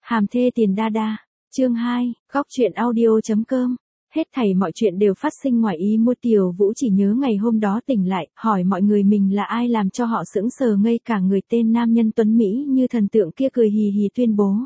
Hàm thê tiền đa đa. Chương 2, góc truyện audio.com. Hết thảy mọi chuyện đều phát sinh ngoài ý muốn. Tiểu Vũ chỉ nhớ ngày hôm đó tỉnh lại, hỏi mọi người mình là ai làm cho họ sững sờ ngây cả người. Tên nam nhân tuấn Mỹ như thần tượng kia cười hì hì tuyên bố.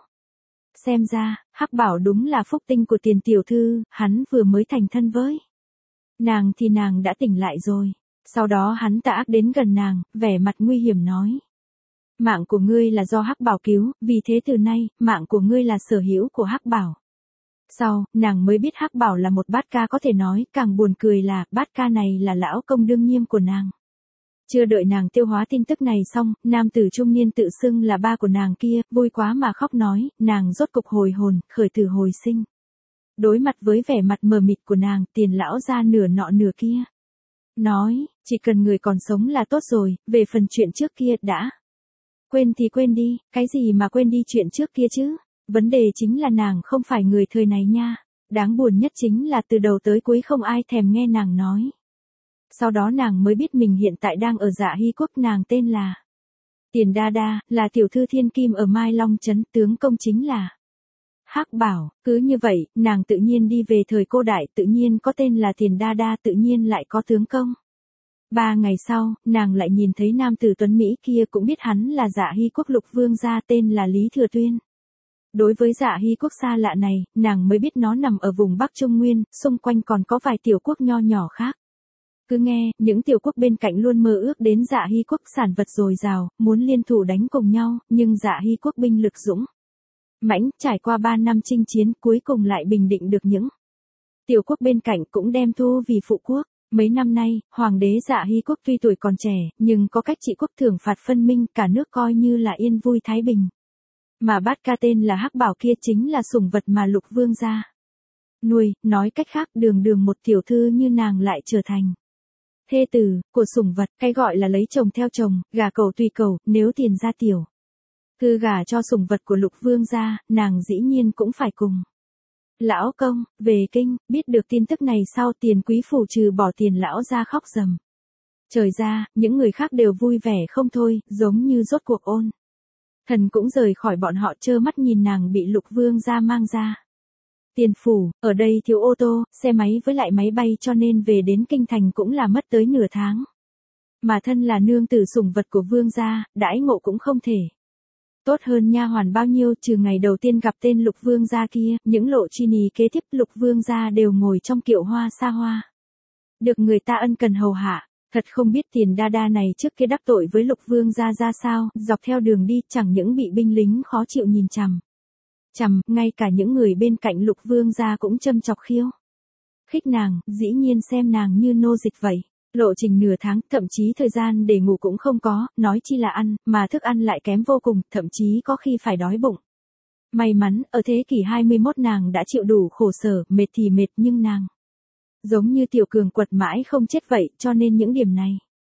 Xem ra, Hắc Bảo đúng là phúc tinh của Tiền tiểu thư, hắn vừa mới thành thân với nàng thì nàng đã tỉnh lại rồi. Sau đó hắn ta ác đến gần nàng, vẻ mặt nguy hiểm nói. Mạng của ngươi là do Hắc Bảo cứu, vì thế từ nay, mạng của ngươi là sở hữu của Hắc Bảo. Sau, nàng mới biết Hắc Bảo là một bát ca, có thể nói, càng buồn cười là, bát ca này là lão công đương nhiệm của nàng. Chưa đợi nàng tiêu hóa tin tức này xong, nam tử trung niên tự xưng là ba của nàng kia, vui quá mà khóc nói, nàng rốt cục hồi hồn, khởi tử hồi sinh. Đối mặt với vẻ mặt mờ mịt của nàng, Tiền lão ra nửa nọ nửa kia. Nói, chỉ cần người còn sống là tốt rồi, về phần chuyện trước kia đã. Quên thì quên đi, cái gì mà quên đi chuyện trước kia chứ? Vấn đề chính là nàng không phải người thời này nha. Đáng buồn nhất chính là từ đầu tới cuối không ai thèm nghe nàng nói. Sau đó nàng mới biết mình hiện tại đang ở Dạ Hy Quốc, nàng tên là Tiền Đa Đa, là tiểu thư thiên kim ở Mai Long Trấn, tướng công chính là Hắc Bảo. Cứ như vậy, nàng tự nhiên đi về thời cô đại, tự nhiên có tên là Tiền Đa Đa, tự nhiên lại có tướng công. 3 ngày sau, nàng lại nhìn thấy nam tử tuấn Mỹ kia, cũng biết hắn là Dạ Hy Quốc lục vương gia, tên là Lý Thừa Tuyên. Đối với Dạ Hy Quốc xa lạ này, nàng mới biết nó nằm ở vùng Bắc Trung Nguyên, xung quanh còn có vài tiểu quốc nho nhỏ khác. Cứ nghe, những tiểu quốc bên cạnh luôn mơ ước đến Dạ Hy Quốc sản vật dồi dào, muốn liên thủ đánh cùng nhau, nhưng Dạ Hy Quốc binh lực dũng mãnh, trải qua 3 năm chinh chiến, cuối cùng lại bình định được những tiểu quốc bên cạnh, cũng đem thu vì phụ quốc. Mấy năm nay, hoàng đế Dạ Hy Quốc tuy tuổi còn trẻ, nhưng có cách trị quốc thưởng phạt phân minh, cả nước coi như là yên vui thái bình. Mà bát ca tên là Hắc Bảo kia chính là sủng vật mà lục vương gia nuôi, nói cách khác, đường đường một tiểu thư như nàng lại trở thành thê tử của sủng vật. Cái gọi là lấy chồng theo chồng, gả cầu tùy cầu, nếu Tiền gia tiểu thư gả cho sủng vật của lục vương gia, nàng dĩ nhiên cũng phải cùng lão công về kinh. Biết được tin tức này sau, Tiền quý phủ trừ bỏ Tiền lão ra khóc rầm trời ra, những người khác đều vui vẻ không thôi, giống như rốt cuộc ôn thần cũng rời khỏi bọn họ, trơ mắt nhìn nàng bị lục vương gia mang ra Tiền phủ. Ở đây thiếu ô tô, xe máy với lại máy bay, cho nên về đến kinh thành cũng là mất tới nửa tháng. Mà thân là nương tử sủng vật của vương gia, đãi ngộ cũng không thể tốt hơn nha hoàn bao nhiêu. Trừ ngày đầu tiên gặp tên lục vương gia kia, những lộ chi nì kế tiếp lục vương gia đều ngồi trong kiệu hoa xa hoa, được người ta ân cần hầu hạ. Thật không biết Tiền Đa Đa này trước kia đắc tội với lục vương gia ra sao, dọc theo đường đi chẳng những bị binh lính khó chịu nhìn chằm chằm, ngay cả những người bên cạnh lục vương gia cũng châm chọc khiêu khích nàng, dĩ nhiên xem nàng như nô dịch vậy. Lộ trình nửa tháng, thậm chí thời gian để ngủ cũng không có, nói chi là ăn, mà thức ăn lại kém vô cùng, thậm chí có khi phải đói bụng. May mắn, ở thế kỷ 21 nàng đã chịu đủ khổ sở, mệt thì mệt, nhưng nàng giống như tiểu cường quật mãi không chết vậy, cho nên những điểm này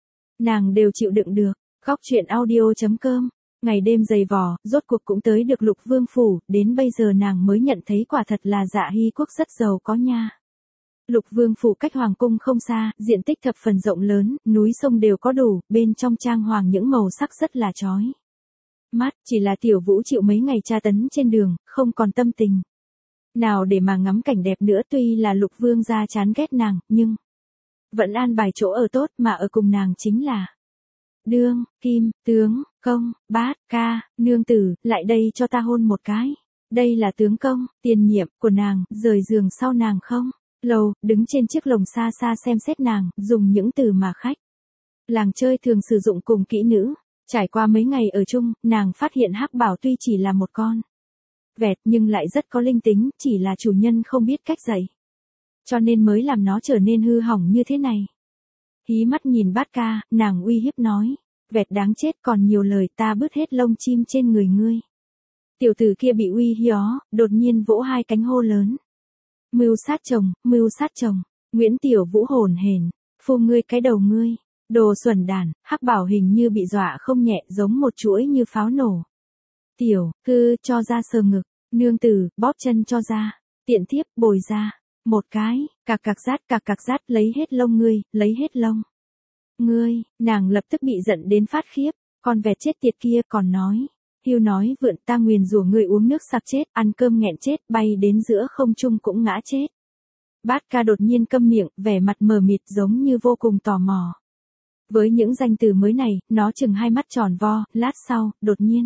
nàng đều chịu đựng được. Góc truyện audio.com. Ngày đêm dày vò, rốt cuộc cũng tới được lục vương phủ, đến bây giờ nàng mới nhận thấy quả thật là Dạ Hy Quốc rất giàu có nha. Lục vương phủ cách hoàng cung không xa, diện tích thập phần rộng lớn, núi sông đều có đủ, bên trong trang hoàng những màu sắc rất là chói mắt. Chỉ là Tiểu Vũ chịu mấy ngày tra tấn trên đường, không còn tâm tình nào để mà ngắm cảnh đẹp nữa. Tuy là lục vương gia chán ghét nàng, nhưng vẫn an bài chỗ ở tốt, mà ở cùng nàng chính là đương, kim, tướng, công, bát, ca, nương tử, lại đây cho ta hôn một cái. Đây là tướng công, tiền nhiệm của nàng, rời giường sau nàng không lâu, đứng trên chiếc lồng xa xa xem xét nàng, dùng những từ mà khách làng chơi thường sử dụng cùng kỹ nữ. Trải qua mấy ngày ở chung, nàng phát hiện Hắc Bảo tuy chỉ là một con vẹt nhưng lại rất có linh tính, chỉ là chủ nhân không biết cách dạy, cho nên mới làm nó trở nên hư hỏng như thế này. Hí mắt nhìn bát ca, nàng uy hiếp nói, vẹt đáng chết, còn nhiều lời, ta bứt hết lông chim trên người ngươi. Tiểu tử kia bị uy hiếp, đột nhiên vỗ hai cánh hô lớn. Mưu sát chồng, mưu sát chồng. Nguyễn Tiểu Vũ hồn hển, phô ngươi cái đầu ngươi, đồ xuẩn đàn. Hắc Bảo hình như bị dọa không nhẹ, giống một chuỗi như pháo nổ. Tiểu thư cho ra sờ ngực, nương tử bóp chân cho ra, tiện thiếp bồi ra một cái, cạc cạc rát, lấy hết lông ngươi, lấy hết lông ngươi. Nàng lập tức bị giận đến phát khiếp, con vẹt chết tiệt kia còn nói hưu nói vượn ta nguyền rủa ngươi uống nước sặc chết, ăn cơm nghẹn chết, bay đến giữa không trung cũng ngã chết. Bát ca đột nhiên câm miệng, vẻ mặt mờ mịt giống như vô cùng tò mò. Với những danh từ mới này, nó chừng hai mắt tròn vo, lát sau, đột nhiên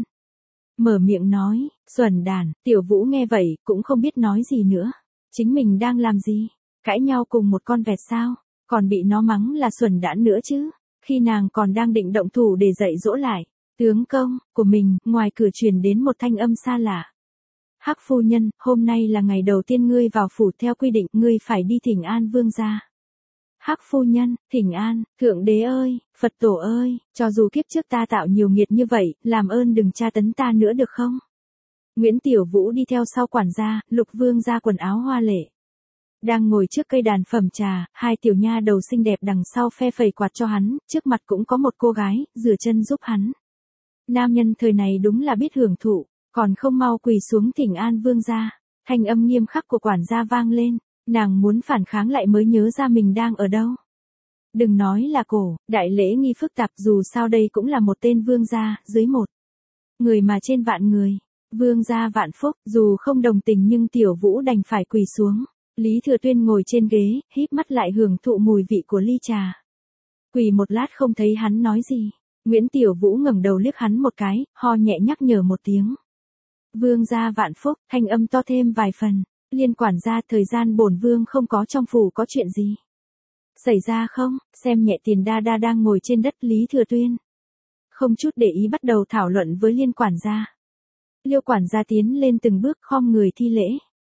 mở miệng nói, xuẩn đàn, Tiểu Vũ nghe vậy, cũng không biết nói gì nữa. Chính mình đang làm gì? Cãi nhau cùng một con vẹt sao? Còn bị nó mắng là xuẩn đản nữa chứ? Khi nàng còn đang định động thủ để dạy dỗ lại tướng công của mình, ngoài cửa truyền đến một thanh âm xa lạ. Hắc phu nhân, hôm nay là ngày đầu tiên ngươi vào phủ, theo quy định, ngươi phải đi thỉnh an vương gia. Hắc phu nhân, thỉnh an, thượng đế ơi, Phật tổ ơi, cho dù kiếp trước ta tạo nhiều nghiệt như vậy, làm ơn đừng tra tấn ta nữa được không? Nguyễn Tiểu Vũ đi theo sau quản gia, Lục vương gia quần áo hoa lệ. Đang ngồi trước cây đàn phẩm trà, hai tiểu nha đầu xinh đẹp đằng sau phe phẩy quạt cho hắn, trước mặt cũng có một cô gái, rửa chân giúp hắn. Nam nhân thời này đúng là biết hưởng thụ, còn không mau quỳ xuống thỉnh an vương gia. Thanh âm nghiêm khắc của quản gia vang lên, nàng muốn phản kháng lại mới nhớ ra mình đang ở đâu. Đừng nói là cổ, đại lễ nghi phức tạp, dù sao đây cũng là một tên vương gia, dưới một người mà trên vạn người. Vương gia vạn phúc, dù không đồng tình nhưng Tiểu Vũ đành phải quỳ xuống. Lý Thừa Tuyên ngồi trên ghế, híp mắt lại hưởng thụ mùi vị của ly trà. Quỳ một lát không thấy hắn nói gì. Nguyễn Tiểu Vũ ngẩng đầu liếc hắn một cái, ho nhẹ nhắc nhở một tiếng. Vương gia vạn phúc, thanh âm to thêm vài phần. Liên quản gia, thời gian bổn vương không có trong phủ, có chuyện gì xảy ra không? Xem nhẹ Tiền Đa Đa đang ngồi trên đất. Lý Thừa Tuyên không chút để ý bắt đầu thảo luận với Liên quản gia. Liêu quản gia tiến lên từng bước, khom người thi lễ.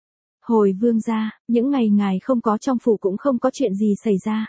Hồi vương gia, những ngày ngài không có trong phủ cũng không có chuyện gì xảy ra.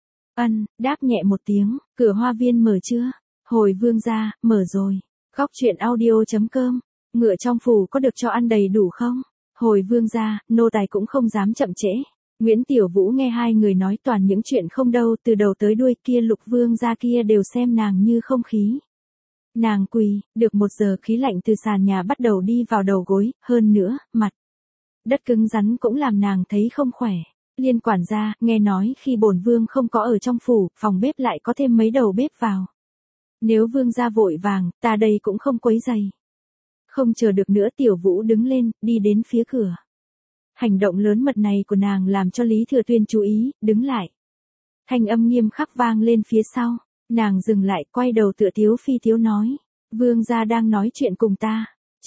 Ân, đáp nhẹ một tiếng. Cửa hoa viên mở chưa? Hồi vương gia, mở rồi. Góc truyện audio.com. Ngựa trong phủ có được cho ăn đầy đủ không? Hồi vương gia, nô tài cũng không dám chậm trễ. Nguyễn Tiểu Vũ nghe hai người nói toàn những chuyện không đâu, từ đầu tới đuôi, kia Lục vương gia kia đều xem nàng như không khí. Nàng quỳ, được một giờ khí lạnh từ sàn nhà bắt đầu đi vào đầu gối, hơn nữa, mặt đất cứng rắn cũng làm nàng thấy không khỏe. Liên quản gia, nghe nói khi bổn vương không có ở trong phủ, phòng bếp lại có thêm mấy đầu bếp vào. Nếu vương gia vội vàng, ta đây cũng không quấy rầy. Không chờ được nữa, Tiểu Vũ đứng lên, đi đến phía cửa. Hành động lớn mật này của nàng làm cho Lý Thừa Tuyên chú ý, đứng lại. Thanh âm nghiêm khắc vang lên phía sau. Nàng dừng lại, quay đầu tựa Tiếu Phi Tiếu nói. Vương gia đang nói chuyện cùng ta.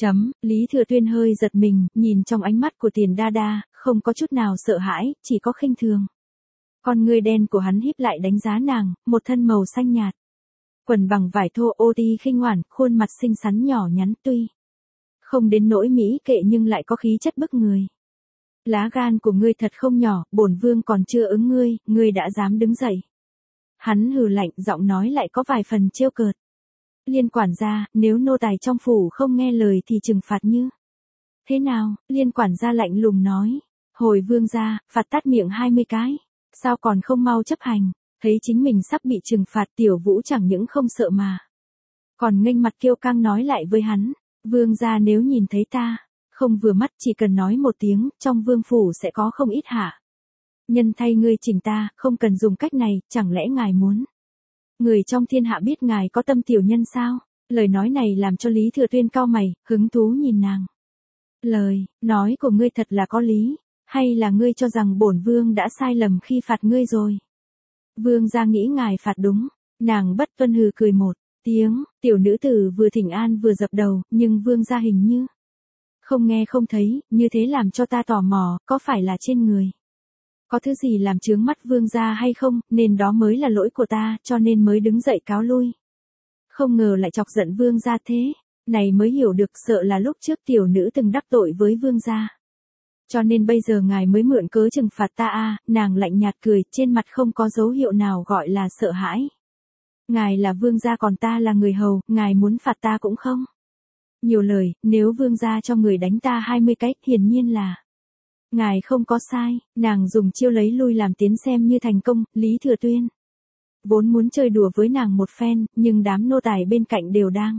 Lý Thừa Tuyên hơi giật mình, nhìn trong ánh mắt của Tiền Đa Đa, không có chút nào sợ hãi, chỉ có khinh thường. Con ngươi đen của hắn híp lại đánh giá nàng, một thân màu xanh nhạt. Quần bằng vải thô ô ti khinh ngoản, khuôn mặt xinh xắn nhỏ nhắn, tuy không đến nỗi mỹ kệ nhưng lại có khí chất bức người. Lá gan của ngươi thật không nhỏ, bổn vương còn chưa ứng ngươi đã dám đứng dậy. Hắn hừ lạnh, giọng nói lại có vài phần trêu cợt. Liên quản gia, nếu nô tài trong phủ không nghe lời thì trừng phạt như thế nào? Liên quản gia lạnh lùng nói. Hồi vương gia, phạt tát miệng 20 cái. Sao còn không mau chấp hành? Thấy chính mình sắp bị trừng phạt, Tiểu Vũ chẳng những không sợ mà còn nghênh mặt kiêu căng nói lại với hắn. Vương gia nếu nhìn thấy ta không vừa mắt, chỉ cần nói một tiếng, trong vương phủ sẽ có không ít hạ nhân thay ngươi chỉnh ta, không cần dùng cách này, chẳng lẽ ngài muốn người trong thiên hạ biết ngài có tâm tiểu nhân sao? Lời nói này làm cho Lý Thừa Tuyên cau mày, hứng thú nhìn nàng. Lời nói của ngươi thật là có lý, hay là ngươi cho rằng bổn vương đã sai lầm khi phạt ngươi rồi? Vương gia nghĩ ngài phạt đúng. Nàng bất tuân hừ cười một tiếng, tiểu nữ tử vừa thỉnh an vừa dập đầu, nhưng vương gia hình như không nghe không thấy, như thế làm cho ta tò mò, có phải là trên người có thứ gì làm chướng mắt vương gia hay không, nên đó mới là lỗi của ta, cho nên mới đứng dậy cáo lui. Không ngờ lại chọc giận vương gia thế, này mới hiểu được, sợ là lúc trước tiểu nữ từng đắc tội với vương gia. Cho nên bây giờ ngài mới mượn cớ trừng phạt ta à? Nàng lạnh nhạt cười, trên mặt không có dấu hiệu nào gọi là sợ hãi. Ngài là vương gia còn ta là người hầu, ngài muốn phạt ta cũng không nhiều lời, nếu vương gia cho người đánh ta 20 cái, hiển nhiên là ngài không có sai. Nàng dùng chiêu lấy lui làm tiến xem như thành công. Lý Thừa Tuyên vốn muốn chơi đùa với nàng một phen, nhưng đám nô tài bên cạnh đều đang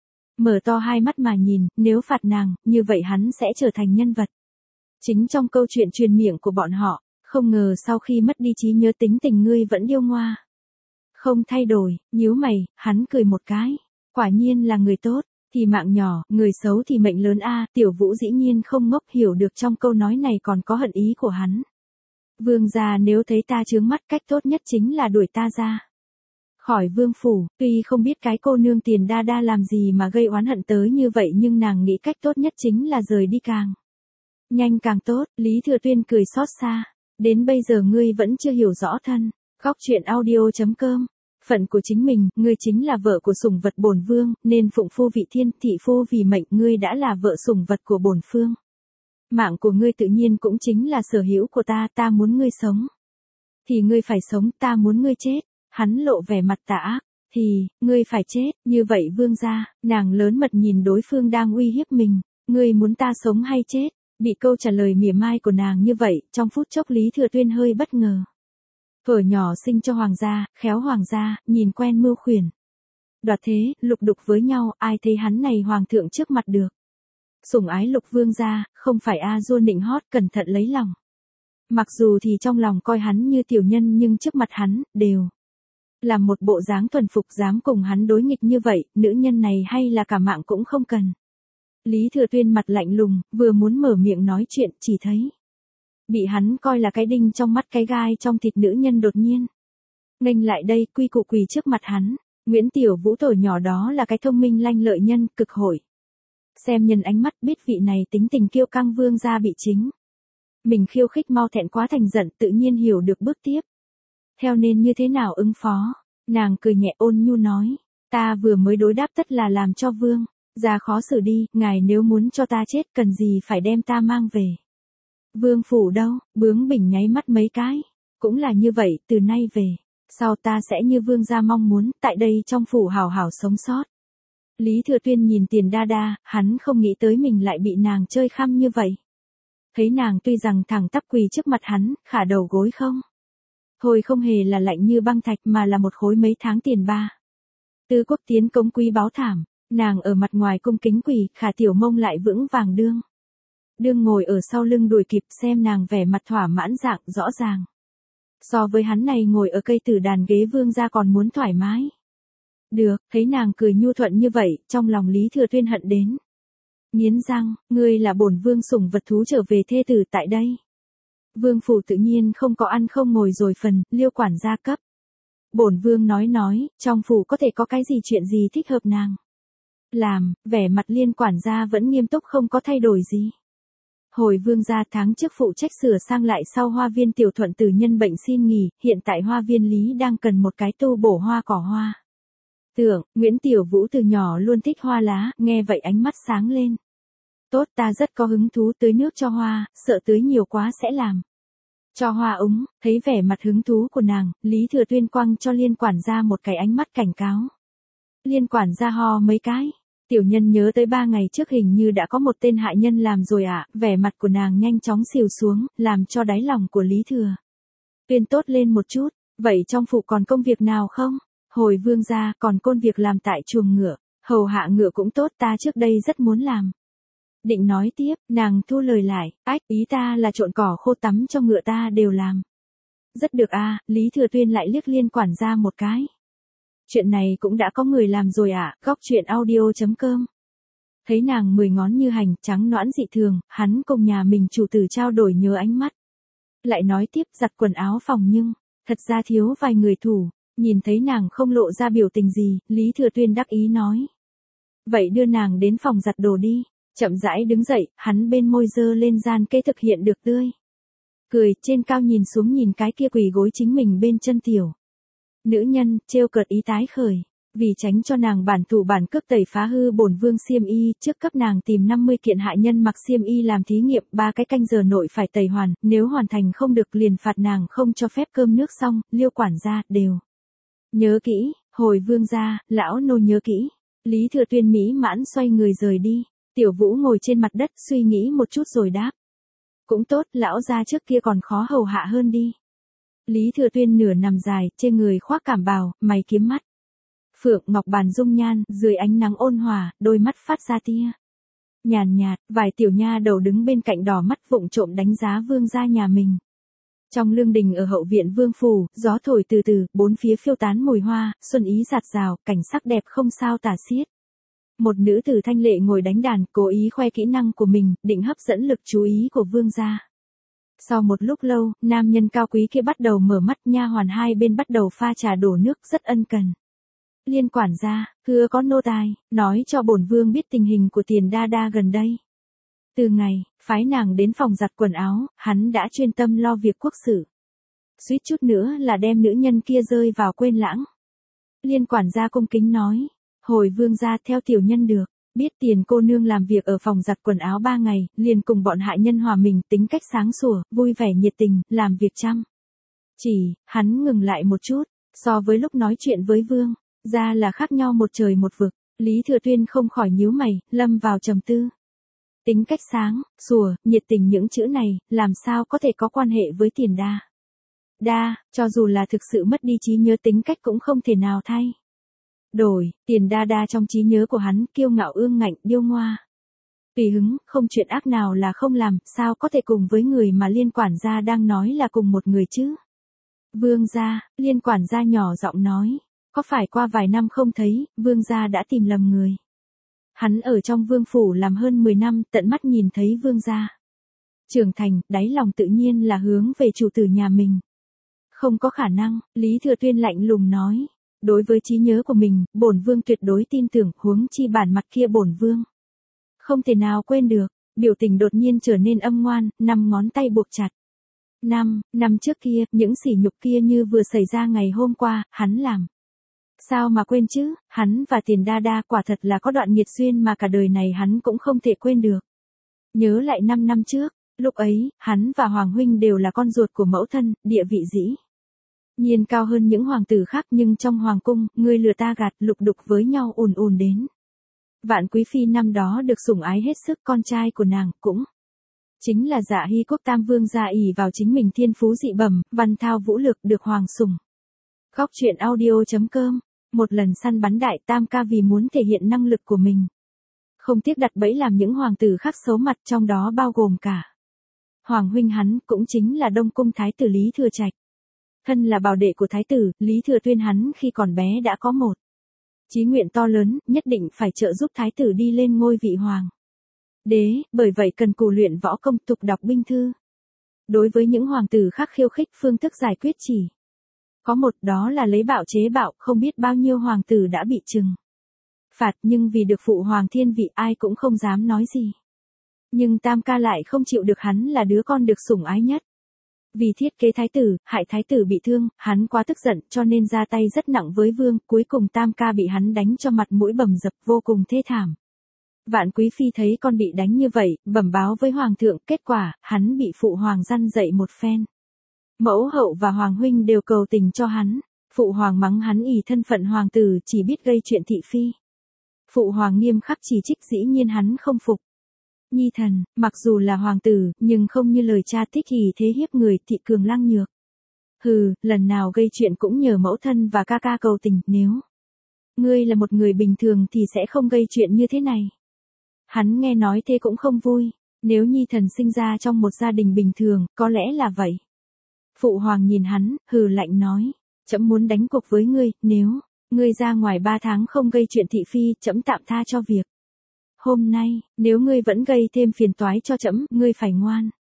mở to hai mắt mà nhìn, nếu phạt nàng, như vậy hắn sẽ trở thành nhân vật chính trong câu chuyện truyền miệng của bọn họ. Không ngờ sau khi mất đi trí nhớ, tính tình ngươi vẫn điêu ngoa không thay đổi. Nhíu mày, hắn cười một cái. Quả nhiên là người tốt. thì mạng nhỏ, người xấu thì mệnh lớn a. Tiểu Vũ dĩ nhiên không ngốc, hiểu được trong câu nói này còn có hận ý của hắn. Vương gia nếu thấy ta chướng mắt, cách tốt nhất chính là đuổi ta ra khỏi vương phủ. Tuy không biết cái cô nương Tiền Đa Đa làm gì mà gây oán hận tới như vậy, nhưng nàng nghĩ cách tốt nhất chính là rời đi càng nhanh càng tốt. Lý Thừa Tuyên cười xót xa. Đến bây giờ ngươi vẫn chưa hiểu rõ thân. Góc truyện audio.com. Phận của chính mình, ngươi chính là vợ của sủng vật bổn vương, nên phụng phu vị thiên, thị phu vì mệnh, ngươi đã là vợ sủng vật của bổn phương. Mạng của ngươi tự nhiên cũng chính là sở hữu của ta, ta muốn ngươi sống thì ngươi phải sống, ta muốn ngươi chết. Hắn lộ vẻ mặt tà ác, thì, ngươi phải chết, như vậy vương gia. Nàng lớn mật nhìn đối phương đang uy hiếp mình, ngươi muốn ta sống hay chết? Bị câu trả lời mỉa mai của nàng như vậy, trong phút chốc Lý Thừa Tuyên hơi bất ngờ. Thuở nhỏ sinh cho hoàng gia, khéo hoàng gia, nhìn quen mưu khuyển. Đoạt thế, lục đục với nhau, ai thấy hắn này hoàng thượng trước mặt được. Sủng ái lục vương gia, không phải a dua nịnh hót, cẩn thận lấy lòng. Mặc dù thì trong lòng coi hắn như tiểu nhân, nhưng trước mặt hắn, đều là một bộ dáng thuần phục, dám cùng hắn đối nghịch như vậy, nữ nhân này hay là cả mạng cũng không cần. Lý Thừa Tuyên mặt lạnh lùng, vừa muốn mở miệng nói chuyện, chỉ thấy bị hắn coi là cái đinh trong mắt, cái gai trong thịt nữ nhân đột nhiên nghênh lại đây, quy củ quỳ trước mặt hắn. Nguyễn Tiểu Vũ tuổi nhỏ đó là cái thông minh lanh lợi nhân, cực hội xem nhân ánh mắt, biết vị này tính tình kiêu căng vương gia bị chính mình khiêu khích mau thẹn quá thành giận, tự nhiên hiểu được bước tiếp theo nên như thế nào ứng phó. Nàng cười nhẹ ôn nhu nói, ta vừa mới đối đáp tất là làm cho vương gia khó xử đi, ngài nếu muốn cho ta chết, cần gì phải đem ta mang về vương phủ đâu? Bướng bỉnh nháy mắt mấy cái, cũng là như vậy, từ nay về sau ta sẽ như vương gia mong muốn, tại đây trong phủ hào hào sống sót. Lý Thừa Tuyên nhìn Tiền Đa Đa, hắn không nghĩ tới mình lại bị nàng chơi khăm như vậy. Thấy nàng tuy rằng thẳng tắp quỳ trước mặt hắn, khả đầu gối không thôi không hề là lạnh như băng thạch, mà là một khối mấy tháng tiền ba. Tư quốc tiến cống quý báu thảm, nàng ở mặt ngoài cung kính quỳ, khả tiểu mông lại vững vàng đương ngồi ở sau lưng đuổi kịp, xem nàng vẻ mặt thỏa mãn dạng rõ ràng. So với hắn này ngồi ở cây tử đàn ghế vương gia còn muốn thoải mái. Được, thấy nàng cười nhu thuận như vậy, trong lòng Lý Thừa Tuyên hận đến nghiến răng, ngươi là bổn vương sủng vật thú trở về thê tử tại đây. Vương phủ tự nhiên không có ăn không ngồi rồi phần, Liêu quản gia cấp. Bổn vương nói, trong phủ có thể có cái gì chuyện gì thích hợp nàng làm, vẻ mặt Liên quản gia vẫn nghiêm túc không có thay đổi gì. Hồi vương gia tháng trước phụ trách sửa sang lại sau hoa viên Tiểu Thuận tử nhân bệnh xin nghỉ, hiện tại hoa viên Lý đang cần một cái tu bổ hoa cỏ hoa. Tưởng, Nguyễn Tiểu Vũ từ nhỏ luôn thích hoa lá, nghe vậy ánh mắt sáng lên. Tốt, ta rất có hứng thú tưới nước cho hoa, sợ tưới nhiều quá sẽ làm cho hoa úng. Thấy vẻ mặt hứng thú của nàng, Lý Thừa Tuyên quăng cho Liên quản gia một cái ánh mắt cảnh cáo. Liên quản gia ho mấy cái. Tiểu nhân nhớ tới 3 ngày trước hình như đã có một tên hại nhân làm rồi ạ. Vẻ mặt của nàng nhanh chóng xìu xuống, làm cho đáy lòng của Lý Thừa Tuyên tốt lên một chút. Vậy trong phủ còn công việc nào không? Hồi vương gia, còn công việc làm tại chuồng ngựa, hầu hạ ngựa cũng tốt, ta trước đây rất muốn làm. Định nói tiếp, nàng thu lời lại, ý ta là trộn cỏ khô tắm cho ngựa ta đều làm. Rất được a. Lý Thừa Tuyên lại liếc Liên quản gia một cái. Chuyện này cũng đã có người làm rồi ạ. Góc truyện audio.com. Thấy nàng 10 ngón như hành, trắng nõn dị thường, hắn cùng nhà mình chủ tử trao đổi nhớ ánh mắt. Lại nói tiếp, giặt quần áo phòng nhưng, thật ra thiếu vài người thủ. Nhìn thấy nàng không lộ ra biểu tình gì, Lý Thừa Tuyên đắc ý nói. Vậy đưa nàng đến phòng giặt đồ đi. Chậm rãi đứng dậy, hắn bên môi dơ lên gian kê thực hiện được tươi cười, trên cao nhìn xuống nhìn cái kia quỳ gối chính mình bên chân tiểu nữ nhân, trêu cợt ý tái khởi. Vì tránh cho nàng bản thủ bản cướp tẩy phá hư bổn vương xiêm y, trước cấp nàng tìm 50 kiện hại nhân mặc xiêm y làm thí nghiệm, 3 cái canh giờ nội phải tẩy hoàn, nếu hoàn thành không được liền phạt nàng không cho phép cơm nước xong. Liêu quản gia đều nhớ kỹ. Hồi vương gia, lão nô nhớ kỹ. Lý Thừa Tuyên mỹ mãn xoay người rời đi. Tiểu Vũ ngồi trên mặt đất suy nghĩ một chút rồi đáp. Cũng tốt, lão gia trước kia còn khó hầu hạ hơn đi. Lý Thừa Tuyên nửa nằm dài, trên người khoác cảm bào, mày kiếm mắt phượng ngọc bàn dung nhan, dưới ánh nắng ôn hòa, đôi mắt phát ra tia nhàn nhạt, vài tiểu nha đầu đứng bên cạnh đỏ mắt vụng trộm đánh giá vương gia nhà mình. Trong lương đình ở hậu viện vương phủ, gió thổi từ từ, bốn phía phiêu tán mùi hoa, xuân ý rạt rào, cảnh sắc đẹp không sao tả xiết. Một nữ tử thanh lệ ngồi đánh đàn, cố ý khoe kỹ năng của mình, định hấp dẫn lực chú ý của vương gia. Sau một lúc lâu, nam nhân cao quý kia bắt đầu mở mắt, nha hoàn hai bên bắt đầu pha trà đổ nước rất ân cần. Liên quản gia, thưa có nô tài, nói cho bổn vương biết tình hình của Tiền Đa Đa gần đây. Từ ngày, phái nàng đến phòng giặt quần áo, hắn đã chuyên tâm lo việc quốc sự. Suýt chút nữa là đem nữ nhân kia rơi vào quên lãng. Liên quản gia cung kính nói, hồi vương gia theo tiểu nhân được, biết Tiền cô nương làm việc ở phòng giặt quần áo 3 ngày, liền cùng bọn hạ nhân hòa mình, tính cách sáng sủa, vui vẻ nhiệt tình, làm việc chăm. Chỉ, hắn ngừng lại một chút, so với lúc nói chuyện với vương, ra là khác nhau một trời một vực. Lý Thừa Tuyên không khỏi nhíu mày, lâm vào trầm tư. Tính cách sáng, sủa, nhiệt tình những chữ này, làm sao có thể có quan hệ với Tiền Đa Đa, cho dù là thực sự mất đi trí nhớ tính cách cũng không thể nào thay đổi. Tiền Đa Đa trong trí nhớ của hắn, kiêu ngạo ương ngạnh, điêu ngoa, tùy hứng, không chuyện ác nào là không làm, sao có thể cùng với người mà Liên quản gia đang nói là cùng một người chứ? Vương gia, Liên quản gia nhỏ giọng nói, có phải qua vài năm không thấy, vương gia đã tìm lầm người. Hắn ở trong vương phủ làm hơn 10 năm, tận mắt nhìn thấy vương gia trưởng thành, đáy lòng tự nhiên là hướng về chủ tử nhà mình. Không có khả năng, Lý Thừa Tuyên lạnh lùng nói. Đối với trí nhớ của mình, bổn vương tuyệt đối tin tưởng, huống chi bản mặt kia bổn vương không thể nào quên được. Biểu tình đột nhiên trở nên âm ngoan, 5 ngón tay buộc chặt. Năm trước kia, những sỉ nhục kia như vừa xảy ra ngày hôm qua, hắn làm. Sao mà quên chứ, hắn và Tiền Đa Đa quả thật là có đoạn nghiệt duyên mà cả đời này hắn cũng không thể quên được. Nhớ lại 5 năm trước, lúc ấy, hắn và Hoàng huynh đều là con ruột của mẫu thân, địa vị dĩ nhiên cao hơn những hoàng tử khác, nhưng trong hoàng cung, ngươi lừa ta gạt, lục đục với nhau ùn ùn đến. Vạn Quý Phi năm đó được sủng ái hết sức, con trai của nàng cũng chính là Dạ Hy Quốc Tam Vương gia, ỷ vào chính mình thiên phú dị bẩm, văn thao vũ lược, được hoàng sủng. Góc truyện audio.com. Một lần săn bắn đại tam ca vì muốn thể hiện năng lực của mình, không tiếc đặt bẫy làm những hoàng tử khác xấu mặt, trong đó bao gồm cả Hoàng huynh hắn, cũng chính là Đông Cung Thái tử Lý Thừa Trạch. Thân là bảo đệ của Thái tử, Lý Thừa Tuyên hắn khi còn bé đã có một chí nguyện to lớn, nhất định phải trợ giúp Thái tử đi lên ngôi vị hoàng đế, bởi vậy cần cù luyện võ công, tục đọc binh thư. Đối với những hoàng tử khác khiêu khích, phương thức giải quyết chỉ có một, đó là lấy bạo chế bạo, không biết bao nhiêu hoàng tử đã bị trừng phạt, nhưng vì được phụ hoàng thiên vị ai cũng không dám nói gì. Nhưng tam ca lại không chịu được hắn là đứa con được sủng ái nhất. Vì thiết kế thái tử, hại thái tử bị thương, hắn quá tức giận cho nên ra tay rất nặng với vương, cuối cùng tam ca bị hắn đánh cho mặt mũi bầm dập, vô cùng thê thảm. Vạn Quý Phi thấy con bị đánh như vậy, bẩm báo với hoàng thượng, kết quả, hắn bị phụ hoàng răn dậy một phen. Mẫu hậu và hoàng huynh đều cầu tình cho hắn. Phụ hoàng mắng hắn ỷ thân phận hoàng tử chỉ biết gây chuyện thị phi. Phụ hoàng nghiêm khắc chỉ trích, dĩ nhiên hắn không phục. Nhi thần, mặc dù là hoàng tử, nhưng không như lời cha thích ỷ thế hiếp người, thị cường lăng nhược. Hừ, lần nào gây chuyện cũng nhờ mẫu thân và ca ca cầu tình, nếu ngươi là một người bình thường thì sẽ không gây chuyện như thế này. Hắn nghe nói thế cũng không vui, nếu Nhi thần sinh ra trong một gia đình bình thường, có lẽ là vậy. Phụ hoàng nhìn hắn, hừ lạnh nói, trẫm muốn đánh cuộc với ngươi, nếu ngươi ra ngoài 3 tháng không gây chuyện thị phi, trẫm tạm tha cho việc. Hôm nay, nếu ngươi vẫn gây thêm phiền toái cho trẫm, ngươi phải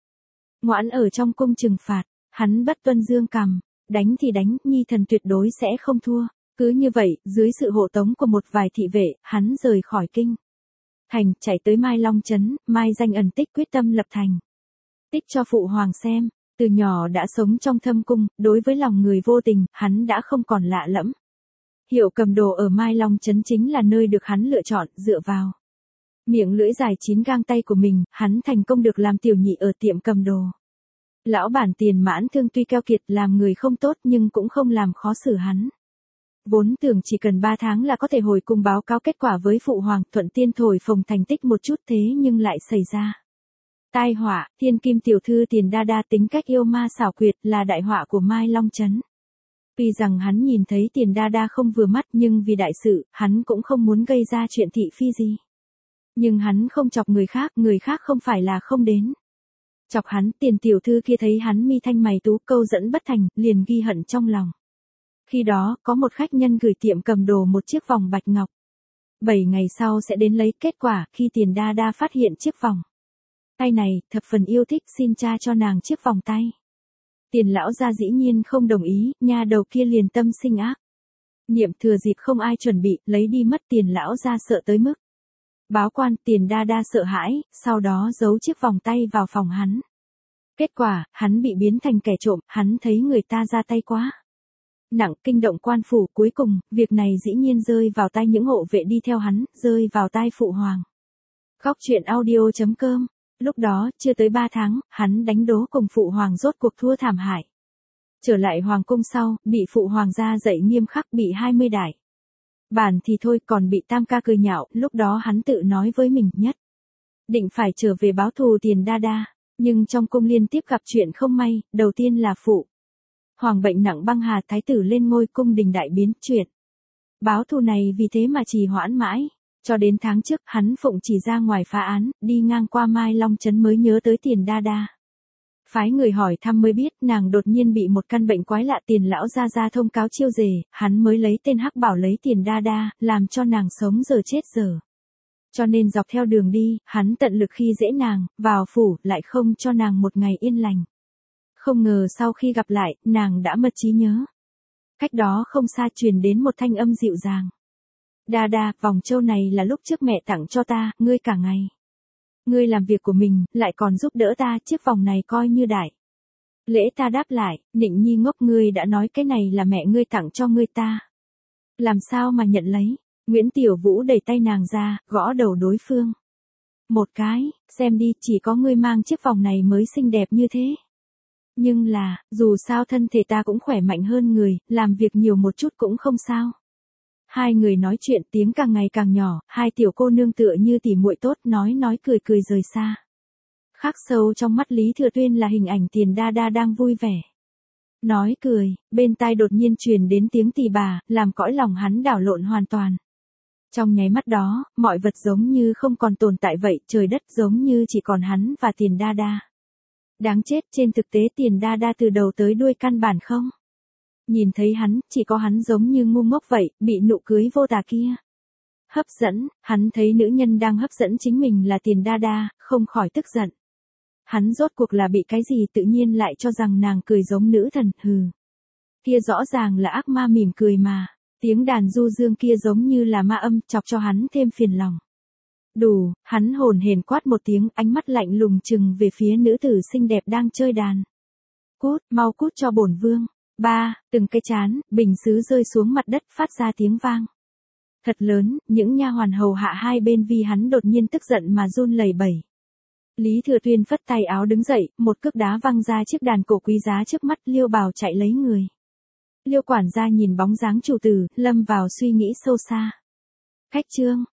ngoãn ở trong cung trừng phạt. Hắn bất tuân dương cằm, đánh thì đánh, Nhi thần tuyệt đối sẽ không thua. Cứ như vậy, dưới sự hộ tống của một vài thị vệ, hắn rời khỏi kinh thành, chạy tới Mai Long trấn, Mai Danh ẩn tích, quyết tâm lập thành tích cho phụ hoàng xem. Từ nhỏ đã sống trong thâm cung, đối với lòng người vô tình, hắn đã không còn lạ lẫm. Hiệu cầm đồ ở Mai Long trấn chính là nơi được hắn lựa chọn, dựa vào miệng lưỡi dài 9 gang tay của mình, hắn thành công được làm tiểu nhị ở tiệm cầm đồ. Lão bản Tiền Mãn Thương tuy keo kiệt, làm người không tốt nhưng cũng không làm khó xử hắn. Vốn tưởng chỉ cần 3 tháng là có thể hồi cung báo cáo kết quả với phụ hoàng, thuận tiên thổi phồng thành tích một chút, thế nhưng lại xảy ra tai họa. Thiên kim tiểu thư Tiền Đa Đa tính cách yêu ma xảo quyệt, là đại họa của Mai Long trấn. Tuy rằng hắn nhìn thấy Tiền Đa Đa không vừa mắt, nhưng vì đại sự, hắn cũng không muốn gây ra chuyện thị phi gì. Nhưng hắn không chọc người khác không phải là không đến chọc hắn. Tiền tiểu thư kia thấy hắn mi thanh mày tú, câu dẫn bất thành, liền ghi hận trong lòng. Khi đó, có một khách nhân gửi tiệm cầm đồ một chiếc vòng bạch ngọc. 7 ngày sau sẽ đến lấy. Kết quả, khi Tiền Đa Đa phát hiện chiếc vòng tay này, thập phần yêu thích, xin cha cho nàng chiếc vòng tay. Tiền lão gia dĩ nhiên không đồng ý, nha đầu kia liền tâm sinh ác niệm, thừa dịp không ai chuẩn bị, lấy đi mất. Tiền lão gia sợ tới mức báo quan. Tiền Đa Đa sợ hãi, sau đó giấu chiếc vòng tay vào phòng hắn. Kết quả, hắn bị biến thành kẻ trộm, hắn thấy người ta ra tay quá nặng, kinh động quan phủ. Cuối cùng, việc này dĩ nhiên rơi vào tay những hộ vệ đi theo hắn, rơi vào tai phụ hoàng. Góc truyện audio.com. Lúc đó, chưa tới 3 tháng, hắn đánh đố cùng phụ hoàng rốt cuộc thua thảm hại. Trở lại hoàng cung sau, bị phụ hoàng ra dạy nghiêm khắc, bị 20 đại bản thì thôi, còn bị tam ca cười nhạo. Lúc đó hắn tự nói với mình, nhất định phải trở về báo thù Tiền Đa Đa. Nhưng trong cung liên tiếp gặp chuyện không may, đầu tiên là phụ hoàng bệnh nặng băng hà, thái tử lên ngôi, cung đình đại biến. Chuyện báo thù này vì thế mà trì hoãn mãi. Cho đến tháng trước, hắn phụng chỉ ra ngoài phá án, đi ngang qua Mai Long Trấn mới nhớ tới Tiền Đa Đa. Phái người hỏi thăm mới biết nàng đột nhiên bị một căn bệnh quái lạ. Tiền lão ra thông cáo chiêu dề, hắn mới lấy tên hắc bảo lấy Tiền Đa Đa, làm cho nàng sống giờ chết giờ. Cho nên dọc theo đường đi, hắn tận lực khi dễ nàng, vào phủ, lại không cho nàng một ngày yên lành. Không ngờ sau khi gặp lại, nàng đã mất trí nhớ. Cách đó không xa truyền đến một thanh âm dịu dàng. Đa Đa, vòng châu này là lúc trước mẹ tặng cho ta, ngươi cả ngày ngươi làm việc của mình, lại còn giúp đỡ ta, chiếc vòng này coi như đại lễ. Ta đáp lại, Nịnh Nhi ngốc, ngươi đã nói cái này là mẹ ngươi tặng cho ngươi, ta làm sao mà nhận lấy. Nguyễn Tiểu Vũ đẩy tay nàng ra, gõ đầu đối phương một cái, xem đi, chỉ có ngươi mang chiếc vòng này mới xinh đẹp như thế. Nhưng là, dù sao thân thể ta cũng khỏe mạnh hơn người, làm việc nhiều một chút cũng không sao. Hai người nói chuyện, tiếng càng ngày càng nhỏ, hai tiểu cô nương tựa như tỉ muội tốt, nói cười cười rời xa. Khắc sâu trong mắt Lý Thừa Tuyên là hình ảnh Tiền Đa Đa đang vui vẻ nói cười, bên tai đột nhiên truyền đến tiếng tỳ bà, làm cõi lòng hắn đảo lộn hoàn toàn. Trong nháy mắt đó, mọi vật giống như không còn tồn tại vậy, trời đất giống như chỉ còn hắn và Tiền Đa Đa. Đáng chết, trên thực tế Tiền Đa Đa từ đầu tới đuôi căn bản không nhìn thấy hắn, chỉ có hắn giống như ngu ngốc vậy, bị nụ cưới vô tà kia hấp dẫn. Hắn thấy nữ nhân đang hấp dẫn chính mình là Tiền Đa Đa, không khỏi tức giận. Hắn rốt cuộc là bị cái gì tự nhiên lại cho rằng nàng cười giống nữ thần, hừ. Kia rõ ràng là ác ma mỉm cười mà. Tiếng đàn du dương kia giống như là ma âm, chọc cho hắn thêm phiền lòng. Đủ, hắn hồn hển quát một tiếng, ánh mắt lạnh lùng trừng về phía nữ tử xinh đẹp đang chơi đàn. Cút, mau cút cho bổn vương. Từng cái chán, bình sứ rơi xuống mặt đất, phát ra tiếng vang thật lớn, những nha hoàn hầu hạ hai bên vì hắn đột nhiên tức giận mà run lẩy bẩy. Lý Thừa Tuyên phất tay áo đứng dậy, một cước đá văng ra chiếc đàn cổ quý giá trước mắt. Liêu Bào chạy lấy người. Liêu quản gia nhìn bóng dáng chủ tử, lâm vào suy nghĩ sâu xa. Khách trương,